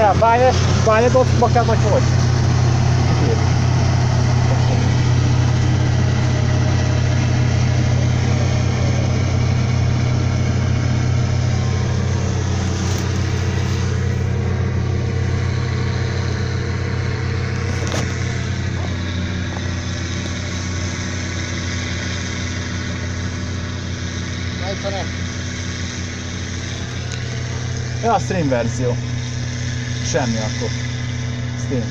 Várjál, bányadotba kell vagy hogy? Ja, a stream verzió. Semmi akkor. Stream.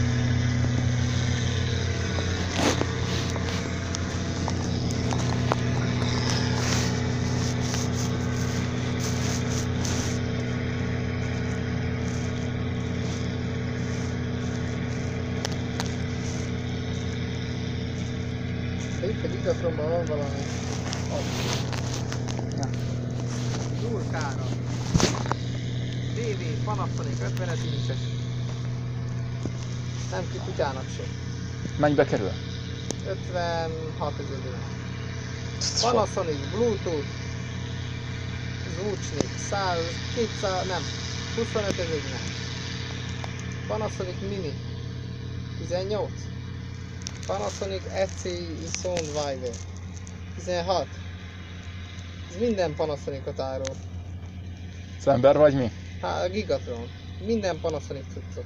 Itt a mikrofonban van valami. Zurkára. TV, Panasonic 50 incses. Nem ki kutyának sem. Mennyibe kerül? 56 000. Panasonic, Bluetooth, zvučnik, 100, 200, nem, 25 000 nem. Panasonic Mini, 18. Panasonic EC Soundwave, 16. Ez minden Panasonicot árul. Az ember vagy mi? Hát Gigatron. Minden Panasonic cuccot.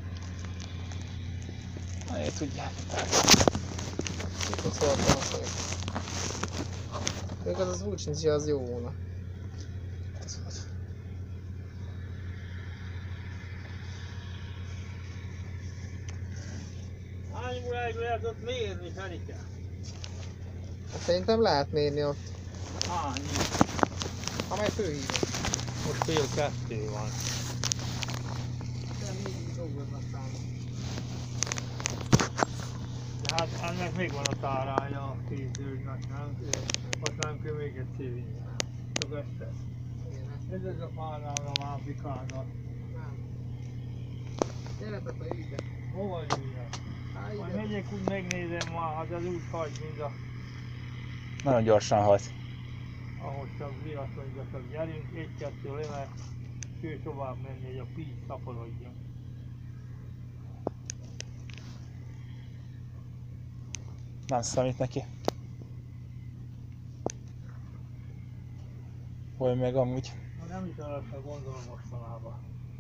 Na, én tudjál. Mikor szól a Panasonic. Még az zvučnici az jó volna. Hány óráig lehet ott mérni, Ferike? Szerintem lehet mérni ott. Hány? Amely főhívó. Most fél 2 van. De még dolgoznak számon. De hát ennek még van a tárája a kézőgnek, nem? Azt nem kell még egy szévinni. Csak ezt tesz. Ez a párnál a másikánnak. Nem. Gyere, tata, ülj be. Hova üljen? Majd megyek úgy megnézem már, hát az úgy hagy, mint a... Nagyon gyorsan hagy. Ahogy csak viratonyba csak gyerünk, 1-2 leve, ő tovább menni, hogy a píz szaporodjon. Nem számít neki. Vagy meg amúgy. Nem is arra gondolom mostanában.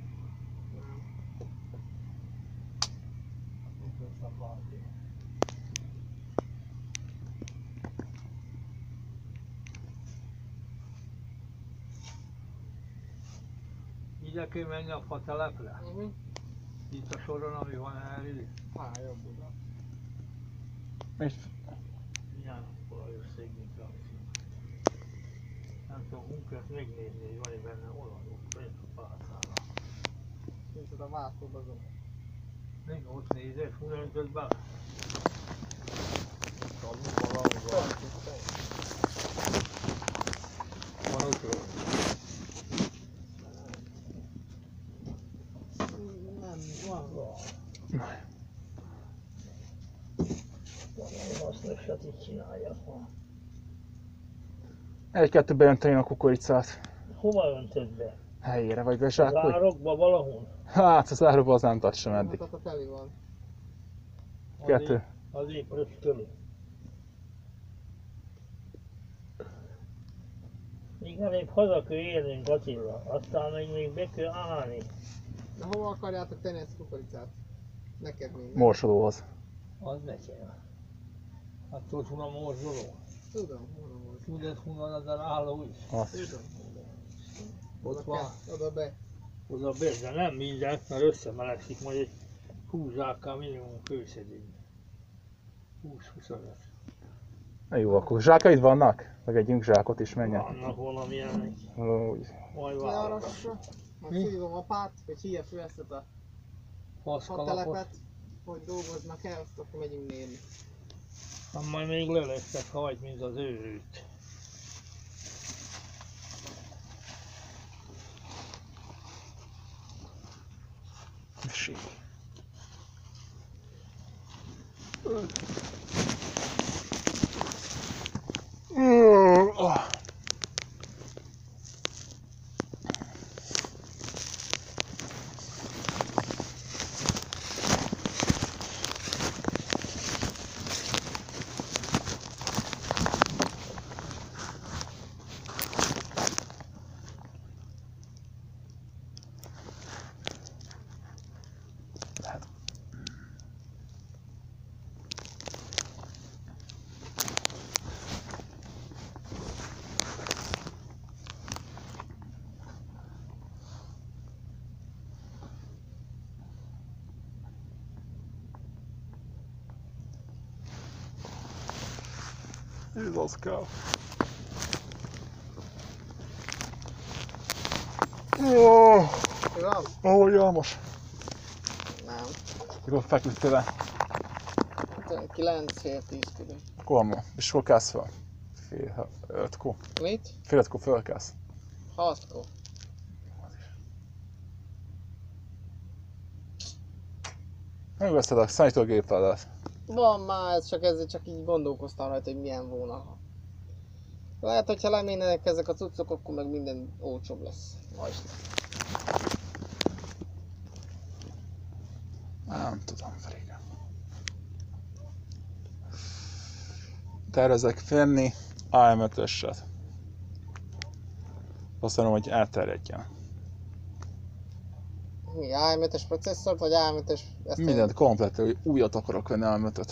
Ide kell menni a fatelepre? Itt a soron, ami van elő. Jobb oda. Ilyen olajos szégnék rá. Nem tudom, munkát megnézni, hogy van-e benne olajok, vagy a pálcára. Nincs a váltóba azon. Még ott nézek, hol öntött bele? Talán valahol. Van ott. Nem, van rá. Azt lösset így csinálják ma. Egy-kettő beönteni a kukoricát. Hova öntöd be? Helyére vagy Az bezsákolj? árokba valahol? Hát az áróba az nem tart sem eddig. Hát a teli van. Kettő. Az épp rösztölő. Még előbb haza kell érnünk, Attila, aztán még be kell állni. De hova akarjátok tenni ezt a kukoricát? Neked még, nem? Morsolóhoz. Az nekem. Hát tudod, hol a morzsoló? Tudom, hol a volt. Tudod, hol van az álló is? Azt. Tudom. Ott van. Oda be. Oda be, de nem mindent, mert összemelegszik, majd egy 20 zsákkal minimum főszedik. 20-25. Na jó, akkor zsákaid vannak? Megegyünk zsákot is, menjen. Vannak valamilyenek. Úgy. Majd válogatom. Kiarassa. Majd Mi? szívom apát, hogy hívja föl ezt a Faszkalapot. telepet, hogy dolgoznak el, azt akkor megyünk mérni. Hát majd még lelesztek hagy, mint az őrült. Sí. Ez az kell. Mi van? Ahogy János. Nem. Mikor feküdtél le? 9 fél 10 körül. Akkor és hol kelsz fel? Fél 5-kor. Mit? Fél 5-kor fölkelsz. 6-kor. Megveszed a számítógéptáblát. Van már, ez csak így gondolkoztam rajta, hogy milyen volna. Lehet, hogyha leménenek ezek a cuccok, akkor meg minden olcsóbb lesz. Majd lesz. Nem tudom, Frika. Tervezek venni AM5-öset. Azt mondom, hogy elterjedjen. Mi, AM5-es processzort, vagy AM5-es... Mindent komplet, hogy újat akarok venni AM5-öt.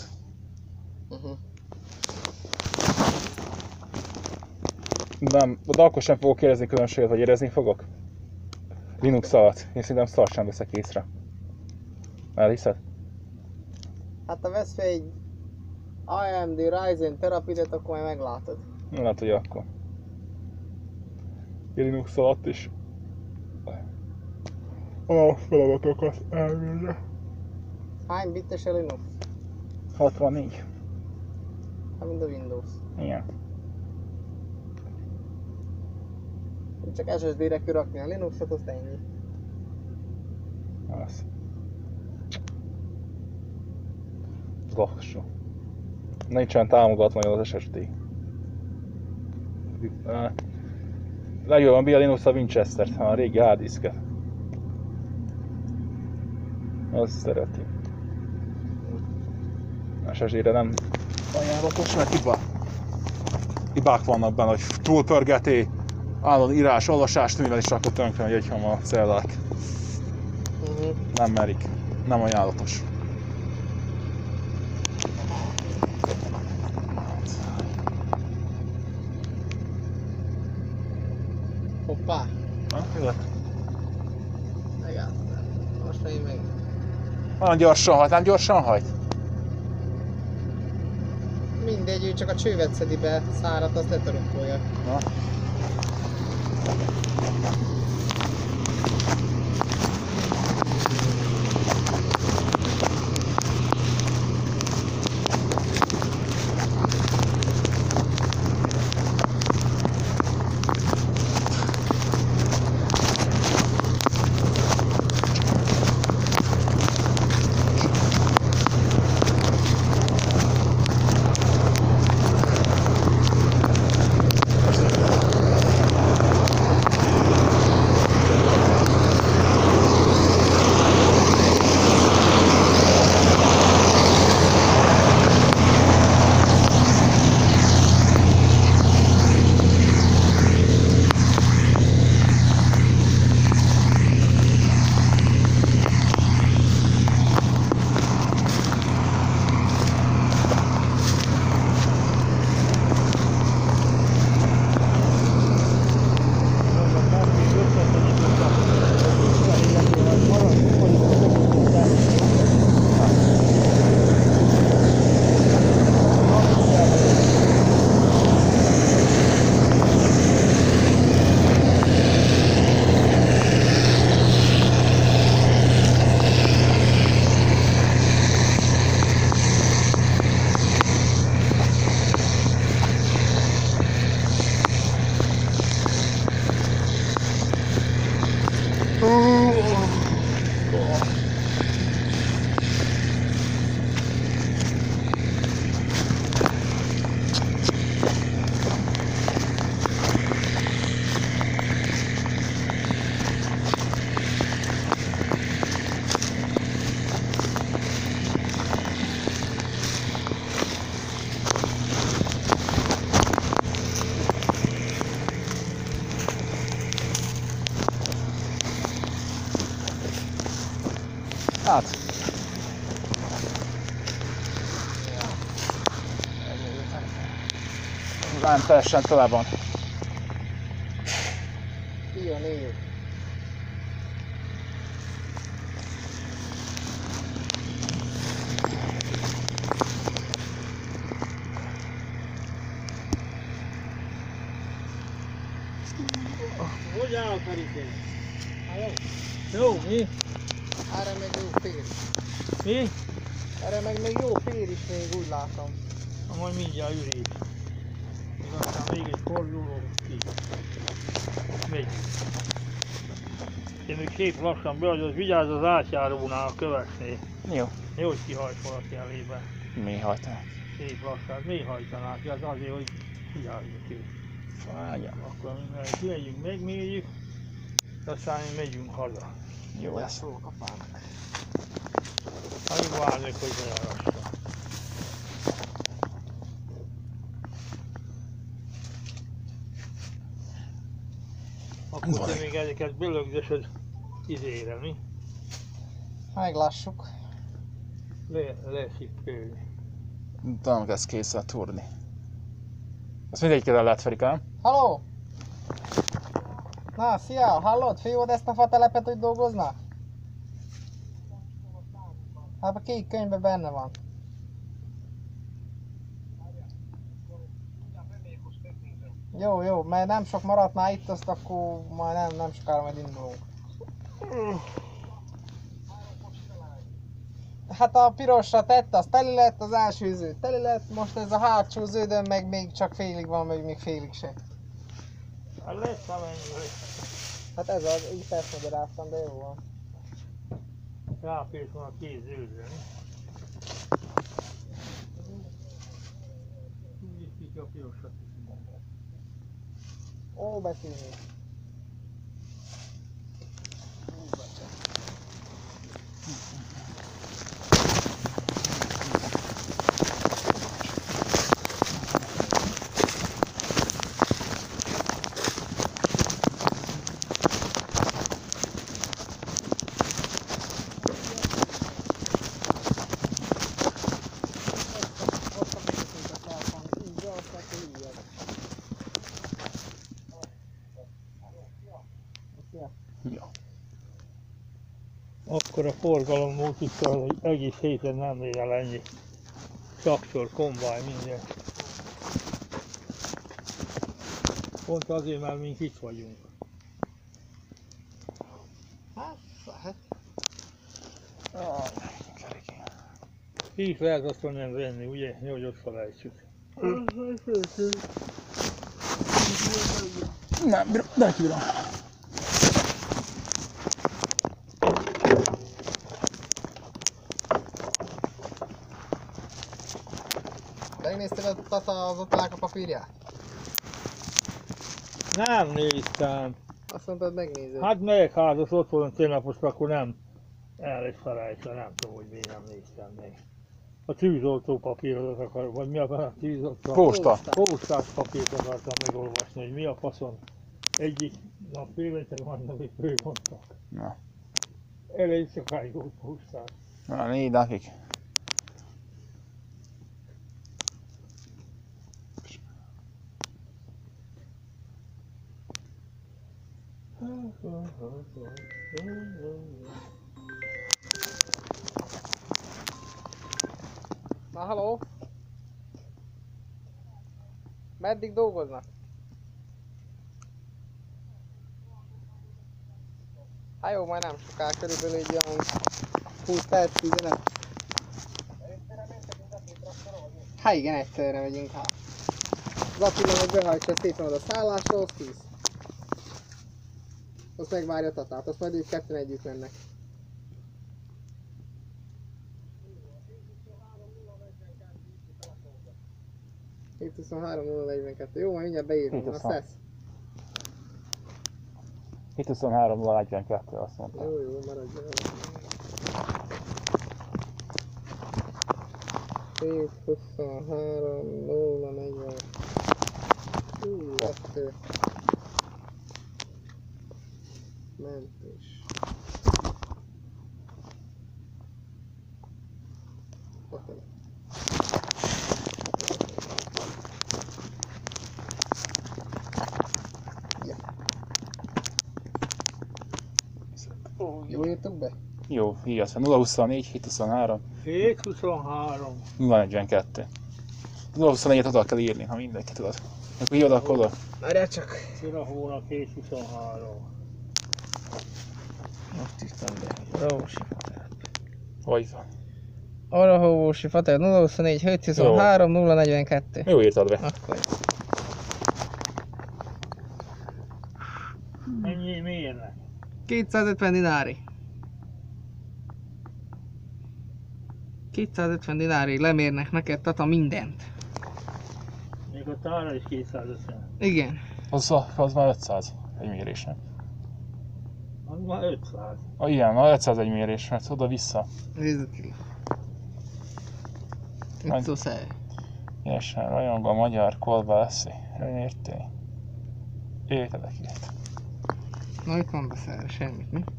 Nem, de akkor sem fogok érezni különbséget, vagy érezni fogok? Linux alatt. Én szerintem szart sem veszek észre. Elhiszed? Hát ha vesz fel egy AMD Ryzen Terapidet, akkor majd meglátod. Lehet, hogy akkor. Linux alatt is. A feladatokat elmérje. Hány bites a Linux? 64. Hát mind a Windows. Igen. Csak SSD-re kell rakni a Linuxot, azt ennyi. Az. Lassú. Nincsen támogatva az SSD. Legjobban bír a Linux a Winchester-t, a régi harddiszket. Az szereti. SSD-re nem ajánlatos, mert hibák vannak benne, hogy túlpörgeti, állandó írás, olvasást, mivel is akkor tönkre megy egyhamar a cellák. Nem merik, nem ajánlatos. Hoppá! Na, mi lett? Megálltam. Most megint meg. Olyan gyorsan hajt, nem gyorsan hajt? Mindegy, ő csak a csővet szedi be, szárat, azt letarukkolja. Na. Hát. Nem teljesen tele van. Ilyen év. Hogy áll a kerítés? Jó, mi? Erre még jó fér. Mi? Erre meg jó fér is még, úgy látom. Na, majd mindjárt ürés. Még aztán még egy forduló ki. Megy. Én még szép lassan beadod, vigyázz az átjárónál a kövesnél. Jó. Jó, hogy kihajt valaki elébe. Mi hajtanak? Szép lassan, mi hajtanák? Ez azért, hogy vigyázzunk ki. Fájjam. Akkor mindjárt kimegyünk, megmérjük, aztán megyünk haza. Jó lesz. Fogok apának. Alig várnék, hogy bejárassam. Akkor te még ezeket belögdösöd izére, mi? Meglássuk. Lesippelni. Nem kezd készen turni. Azt mindegyiket el lehet, Ferika, nem? Halló! Na, szia! Hallod? Fiúd ezt a fatelepet, hogy dolgozna? Hát a kék könyvben benne van. Jó, jó, mert nem sok maradt már itt, azt akkor majd nem sokára majd indulunk. Hát a pirosra tett, az teli lett, az első zöld teli lett, most ez a hátsó zöldön meg még csak félig van, meg még félig se. Hát lesz amennyi lesz. Hát ez az, így felmagyaráztam, de jó van. Ráfért van a két zöldre, mi? Úgy is a pirosat is. Ó, beszélni. Jó. Akkor a forgalom volt itt, hogy egész héten nem ér el ennyi. Traktor, kombáj, minden. Pont azért, mert mink itt vagyunk. Hát. Így lehet azt nem venni, ugye? Hogy ott felejtsük. Nem, bírom, de kibírom. Megnézted az ottánk a papírját? Nem néztem. Azt mondtad, megnézed. Hát melyik házas ott volna ténylapos, akkor nem el is felejtve, nem tudom, hogy miért nem néztem még. A tűzoltó papírodat akar, vagy mi a tűzoltó? Posta. Postás papírt akartam megolvasni, hogy mi a faszon. Egyik nap félretek van, amit fölmondtak. Na. Elég sokáig volt postás. Na, 4 napig. Na, halló? Meddig dolgoznak? Hát jó, majd nem soká, körülbelül egy olyan 20 perc, 15. Hát igen, egyszerre megyünk hát. Az Attila meg behajtsa szépen oda szállásra, az 10. Azt megvárja a Tatát, azt majd ők ketten együtt mennek. 723-042. Jó, majd mindjárt beírunk, azt 723. lesz. 723-42, azt mondta. Jó, maradjon. 723-042. Mentés. Hotel. Ja. Jó írtuk be? Jó, írjad fel. 024, 723, 723. 042. 024-et oda kell írni, ha mindenki tudod. Akkor jöjjön oda. Várjál csak. Jön a hónap 7-23. Most tisztán be. Rósi. Hogy van? Arahovósi Fater 024 723 042. Jó írtad be. Akkor. Mennyi mérnek? 250 dinári. 250 dinári lemérnek neked, Tata, mindent. Még a tára is 250. Igen. Az már 500 egy mérés, nem? Az már 500. Igen, már 500 egy mérés, mert oda-vissza. Nézzük ki. Mit szólsz el? Ilyesen rajongó a magyar kolba leszi. Önértél. Értedek ilyet. Na, itt van beszáll, semmit, mi?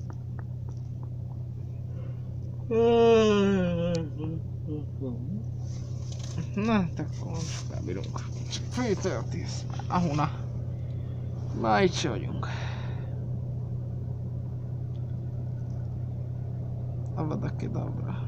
Na, te akkor most felbírunk. Csak főtöltész. Ahuna. Már itt se vagyunk. Avada kedavra.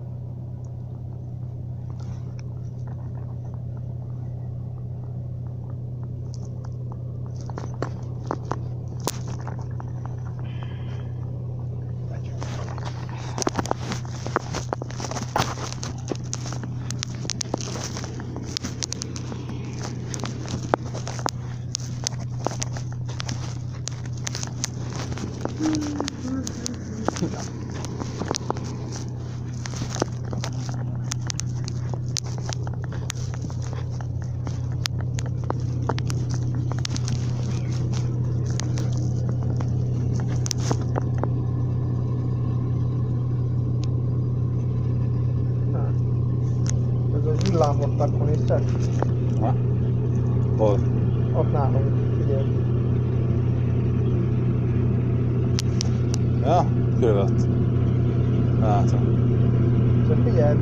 Ez az villámlottakon is csak Ha? Hol? ott nálunk, figyelj. Ja, körülött. Látom. Csak figyelj.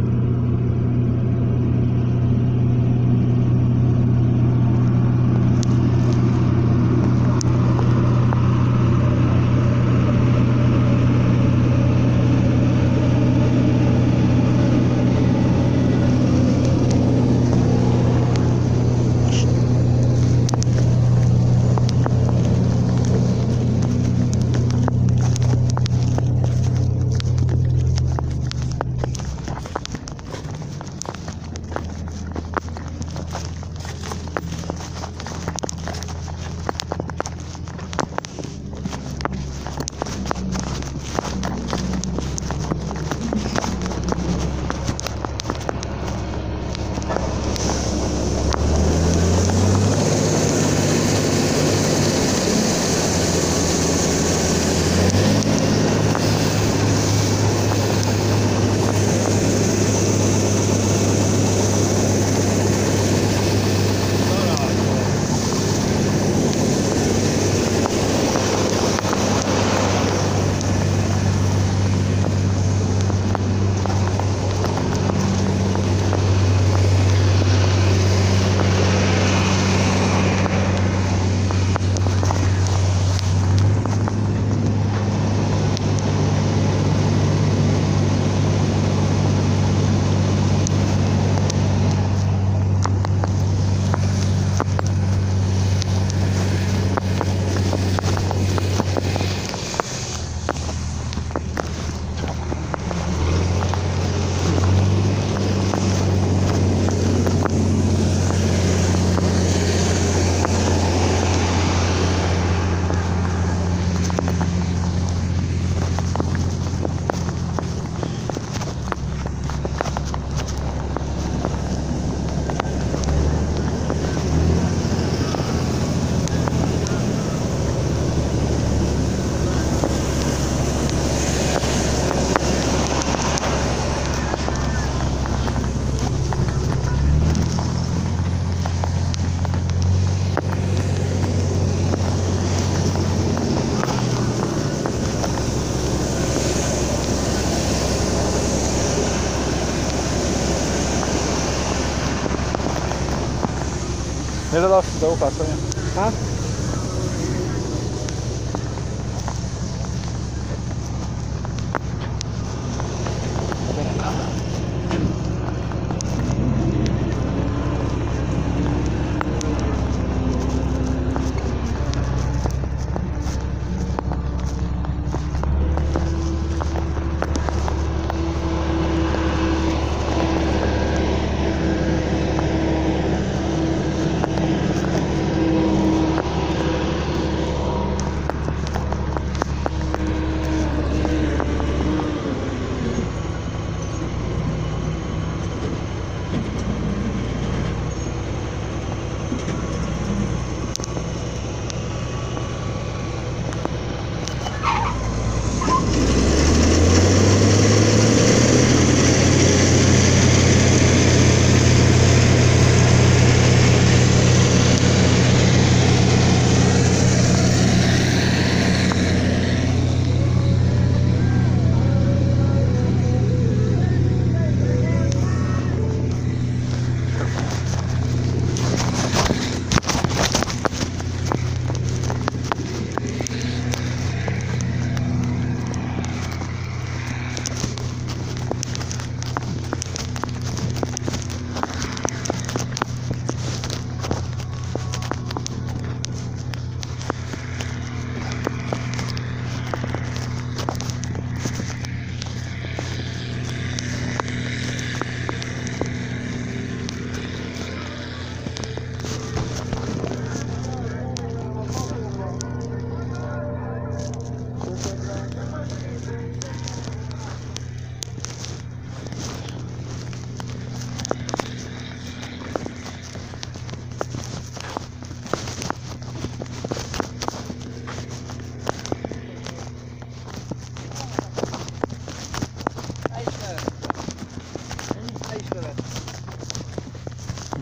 Nézd azt, de okasz vagy. Hát?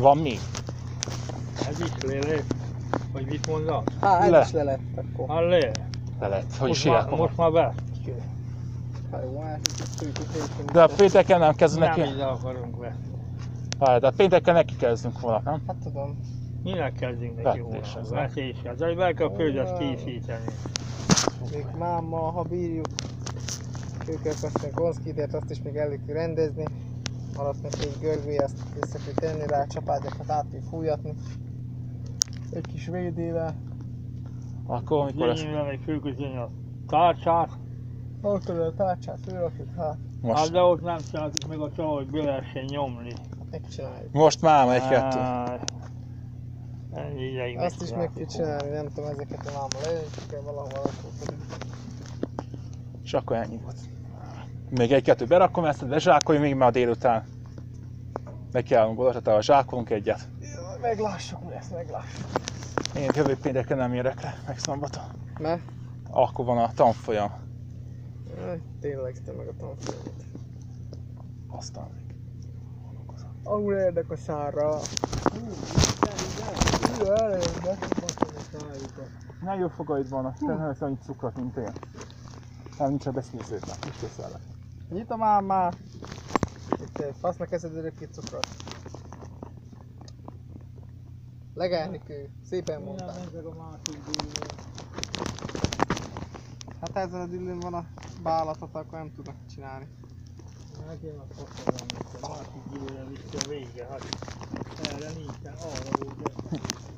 Van még? Ez is lélek. Vagy mit mondasz? Hát Le. ez is le lett akkor. Hát le. Le lett, hogy is Most már, hívják most már be. Hát jó, hát itt De a pénteken nem kezdünk Nem neki? ide akarunk venni. Hát, de a pénteken neki kezdünk volna, nem? Hát tudom. Minek kezdünk neki Vetés volna? ez, Vetéshez. Egy be kell földet készíteni. Még máma, ha bírjuk. Őket aztán konszkítért, azt is még elő kell rendezni. Alatt meg egy görgvé, azt vissza kell tenni rá, csapágyakat át kell fújatni. Egy kis védével. Akkor mikor lesz? Lényegében még fölközni a tárcsát. Akkor a tárcsát fölrakjuk, hát Hát Most, de ott nem csináltuk meg a csava, hogy be lehessen nyomni. megcsináljuk. most már egy-kettő. Ennyi ideig Azt is meg kell megcsináltuk csinálni, nem tudom, ezeket a máma lejöntjük el valahol, akkor pedig. És akkor ennyi volt. Még egy-kettő berakom ezt, de zsákolj még már délután. Nekiállunk oda, tehát zsákolunk egyet. Jaj, meglássuk, mi lesz, meglássuk. Én jövő pénteken nem érek le, meg szombaton. Mert? Akkor van a tanfolyam. Jaj, tényleg te meg a tanfolyamot. Aztán még. Ahol érdek a szárra. Ne jó fogaid vannak, te nem lesz annyi cukrot, mint én. Nem, nincs a beszélzőben, is készellek. Nyitom ám már. Itt fasznak eszed örökké cukrot. Legelnikő, szépen mondtál. Hát ezen a dillőn van a bálatot, akkor nem tudnak csinálni. Hát én a faszom, a másik gyűlőre vissza vége, hát erre nincsen, arra volt.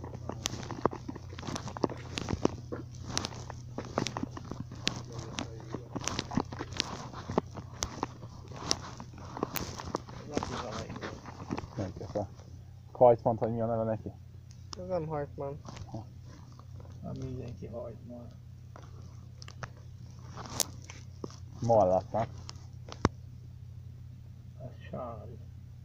Nem kell. Kajtmant, vagy mi a neve neki? Ez nem Hajtman. Nem mindenki hajt már. Mallatnak. Ez Sári.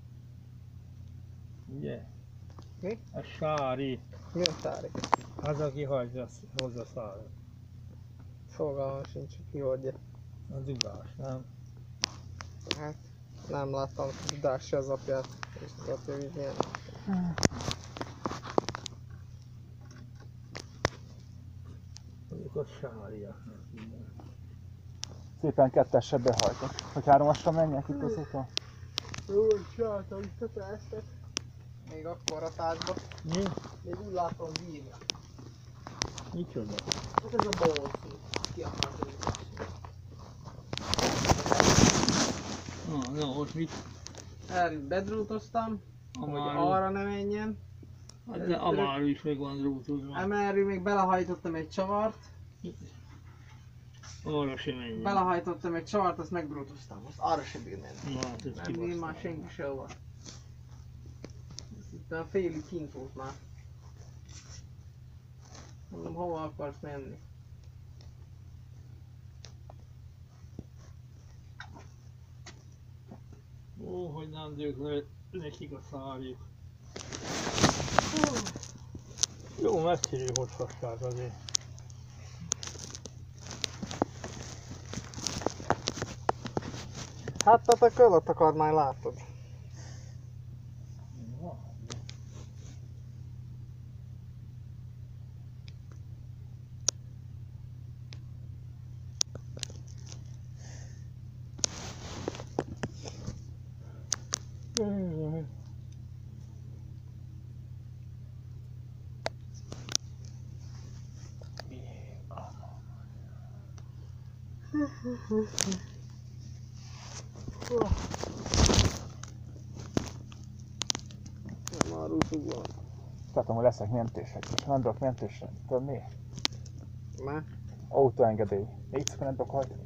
Ugye? Mi? Ez Sári. Mi a tárik? Az, aki hagyja hozzá szárat. Fogalmam sincs, ki hordja. A dugás, nem? Hát nem láttam Dudássi az apját, és az apja így milyen. Mondjuk a Sáriaknak minden. Szépen kettesre behajtok. Hogy hármasra menjek itt az úton? Jó, sáta, itt a testet. Még akkor a tájba. Mi? Még úgy látom bírja. Micsoda? Hát ez a balszú. Ki akarta őket. Na, most mit? Erről bedrútoztam, hogy Amáru. arra ne menjen. Hát de Amáru is meg van drótozva. Emerről még belehajtottam egy csavart. Arra sem menjen. Belehajtottam egy csavart, azt megdrútoztam. Azt arra sem bír menni. Na, hát ez Nem bír már senki sehova. Itt a félig kint volt már. Mondom, hova akarsz menni? Ó, hogy nem dők le nekik a szárjuk. Jó messziről hozhassák azért. Hát te a követ akar már látod. Már rútug van. Tehát hogy leszek mentések, és nem tudok mentésre. Tudod miért? Már? Autóengedély. Négy szakon nem tudok hajtani.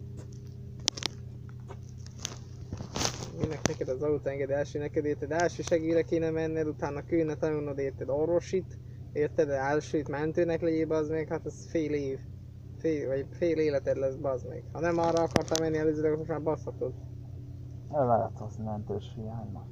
Minek neked az autóengedély első neked érted? Első segélyre kéne menned, utána kéne tanulnod érted orvosit, érted? Elsőt mentőnek legyél, bazd meg, hát ez fél év. Fél életed lesz, bazd meg. Ha nem arra akartál menni előzőleg, akkor most már baszhatod. El lehet hozni mentős hiánynak.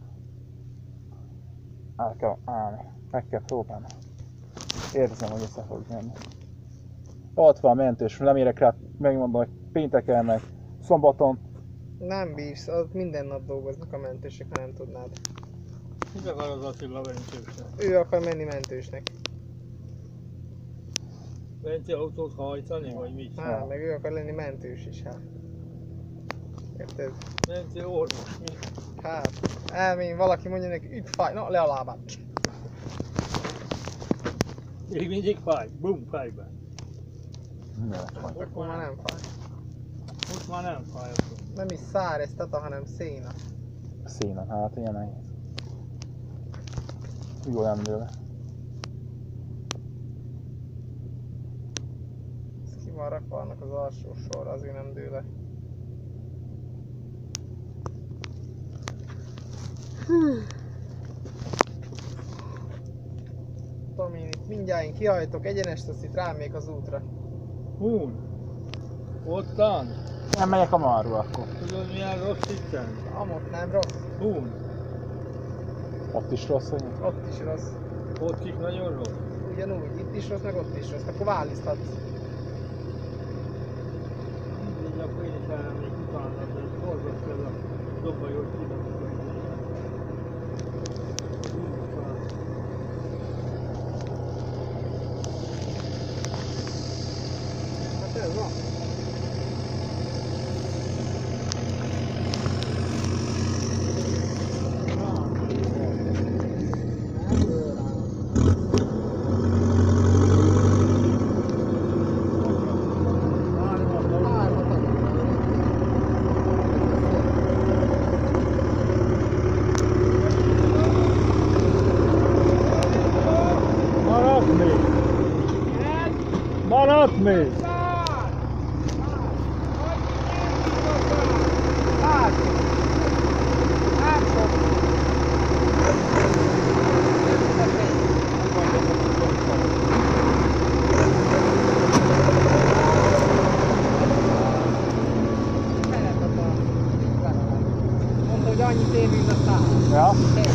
El kell állni. Meg kell próbálni. Érzem, hogy össze fog menni. Ott van mentős, nem érek rá, megmondom, hogy pénteken meg szombaton. Nem bírsz, az minden nap dolgoznak a mentősök, ha nem tudnád. Mit akar az Attila mentősnek? Ő akar menni mentősnek. Menti autót hajtani, vagy mit? Hát, meg ő akar lenni mentős is, hát. Érted? Menti orvos, mi? Hát, elmény valaki mondja neki, itt fáj, na le a lábát. Még mindig fáj, bum, fejbe. Akkor már nem fáj. Most már nem fáj. Nem is szár ez tata, hanem széna. Színen, hát ilyen nehéz. Jó nem dől. Ez ki van rakva annak az alsó sorra, azért nem dől le. Tudom én itt mindjárt én kihajtok egyenest, azt itt rámék az útra. Hún. Ottan. Nem megyek a marról akkor. Tudod milyen rossz itten? Amott nem rossz, Hún. Ott is rossz, hogy ott is rossz. Ott is nagyon rossz. Ugyanúgy, itt is rossz, meg ott is rossz, akkor váliszthatsz. Mindegy, akkor én is elmennék utána, de orvos kell a dobajot ide. Hát ez van. Maradt még! Maradt még! Hát! Hát sok! Mondta, hogy annyit ér, mint a szám. Ja?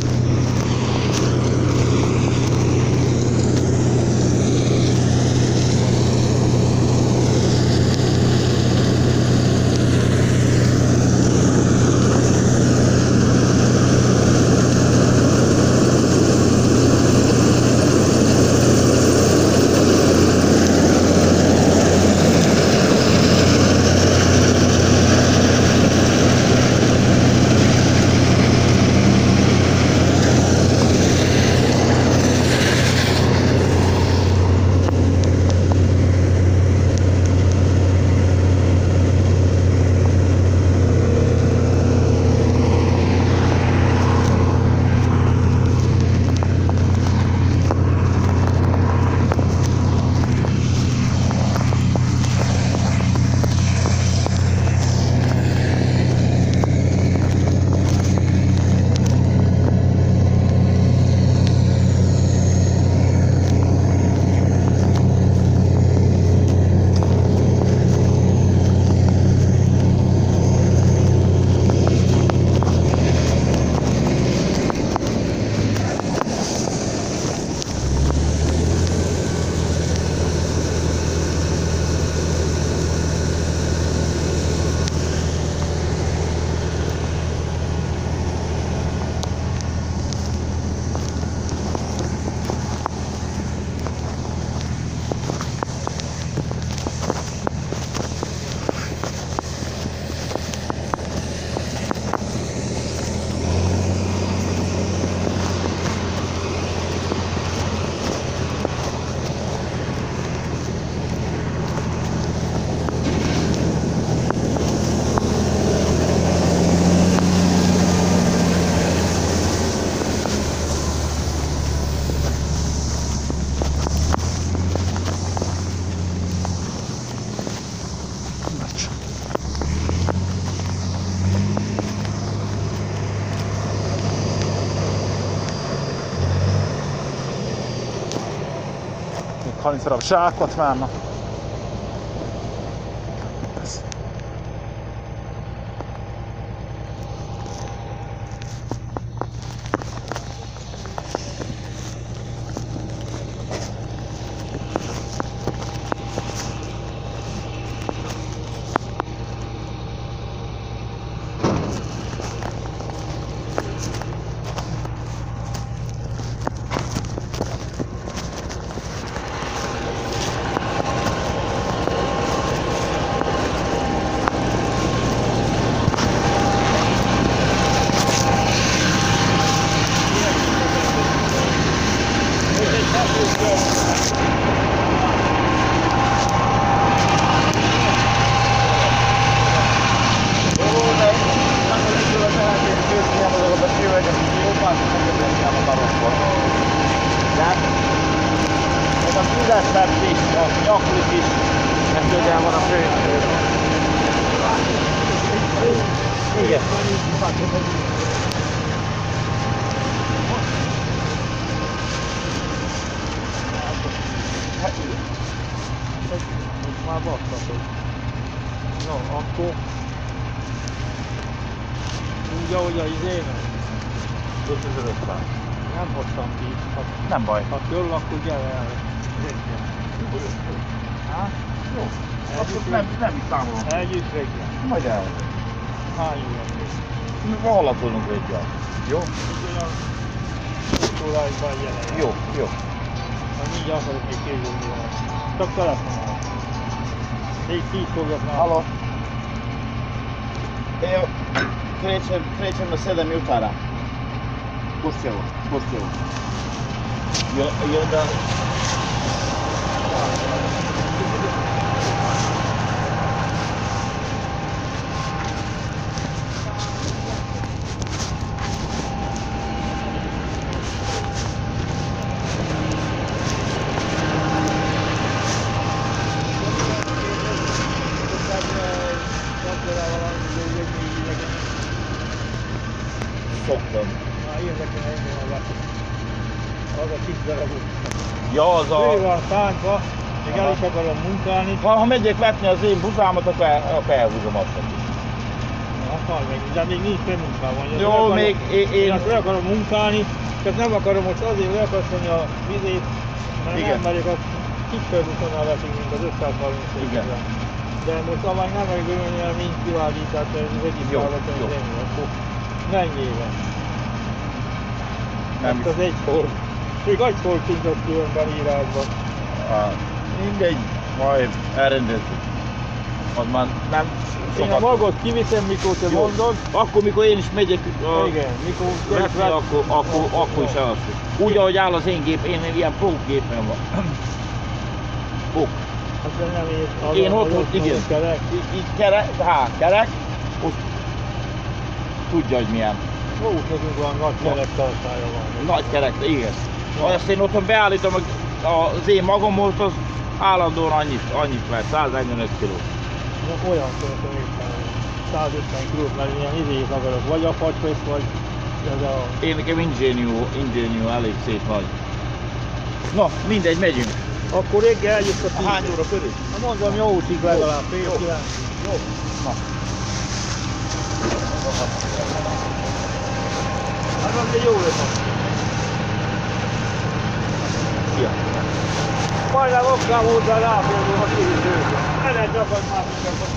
Még 30 darab zsákot várnak. is, a nyaklik is, mert közel van a főnök. Igen. Már baktatod. No, akkor úgy, ahogy a izének. 5500. Nem hoztam ki. Nem baj. Ha körül, akkor gyere el. Hát? Jó. Akkor nem is számolom. Együtt reggel. Majd el. Hány óra még? Mi hallatolunk reggel. Jó? Olyan 5 óráigban gyere el. Jó, jó. Ha így akarok még kézülni vele. Csak telefonál. Még 10 fogok már. Halló? Evo, krećemo 7 jutara. Pušćevo. I onda... Szoktam. Már érdekes engem a vacak. Az a kis darabú. Ja, az a... Ő van szántva, még el is akarom munkálni. Ha megyek vetni az én buzámat, akkor elhúzom azt is. Akar meg, de még nincs bemunkálva. Jó, még Én azt le akarom munkálni, csak nem akarom most azért lekasztani a vizét, mert Igen. nem megyek, a kisföldútonál veszik, mint az 530 Igen. De most amíg nem meg örülni, mert mind kivágítás, ez az egyik Jó, vállalat, jó. az ennyi, akkor mennyivel? Nem Hát az egy szor. Még egy szor sincs különben írásban. Mindegy, majd elrendezzük. Az már nem Én a magot kiviszem, mikor te Jó. mondod. Akkor, mikor én is megyek Igen, mikor vetni, akkor is elasztjuk. Úgy, ahogy áll az én gép, én ilyen pókgépem van. Pók. Hát de nem ért. Én ott, igen. Kerek. Így kerek, azt tudja, hogy milyen. Volt nekünk van nagy kerek tartája van. Nagy kerek, igen. Azt én otthon beállítom az én magomhoz, az állandóan annyit ver, 145 kg. Na, olyan szerintem éppen 150 kg, mert ilyen izét akarok, vagy a fagyfesz, vagy ez a... Én nekem Ingenium elég szép nagy. Na, mindegy, megyünk. Akkor reggel eljössz a 10. Hány óra körül? Hát mondom, jó útig legalább, fél Jó. 9. Jó. Na. Hát az egy jó lesz. Szia. Majdnem okkám hozzá ráférni, ha kívül őket. Ennek rakad már minket.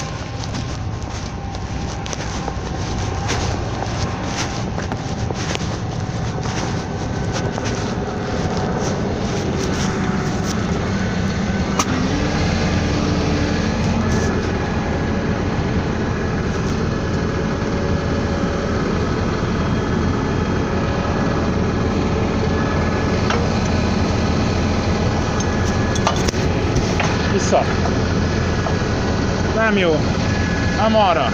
Vissza. Nem jó. Nem arra.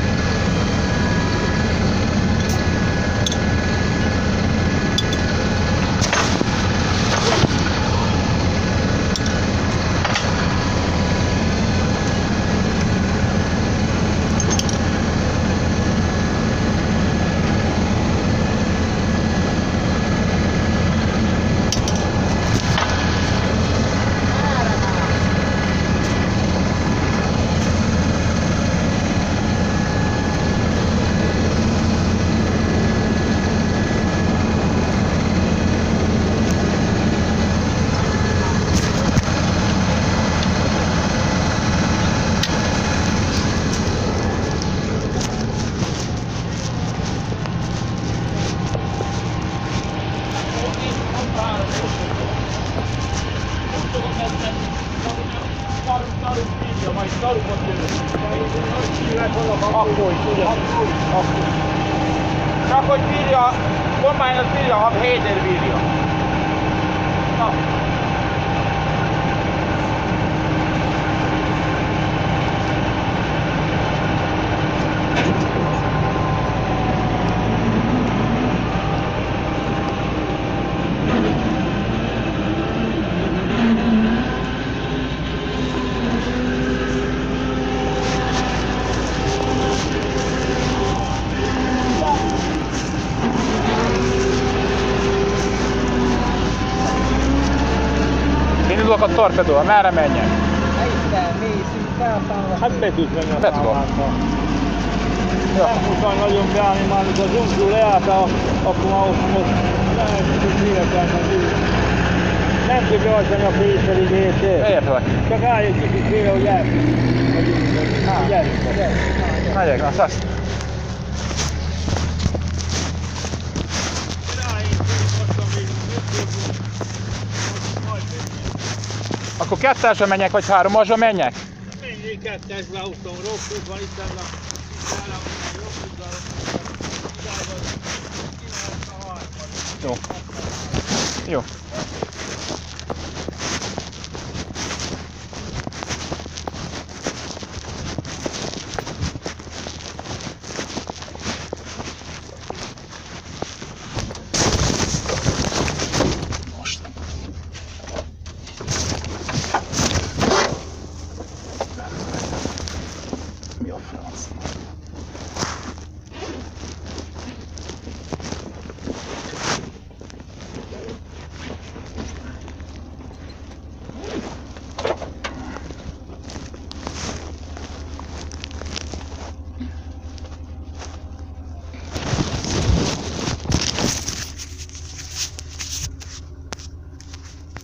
Akkor is, ugye? Akkor. Csak hogy bírja, kormány az bírja, ha Héder bírja. Na. a torpedóval, merre menjek? Ne is kell, mész, így felszállva. Hát be tudsz menni a Be tudom. számlákba. Jó. Nem muszáj nagyon beállni, már amikor az umzul leállt, akkor már ott lehet, hogy véletlenül nem tudja rajtani a fészerigét. Értelek. Csak állj egy kicsit félre, hogy Megyek, na szász. Akkor kettesre menjek, vagy háromasra menjek? Mindig kettesbe húztam, rossz út van, itt vannak. Jó. Jó.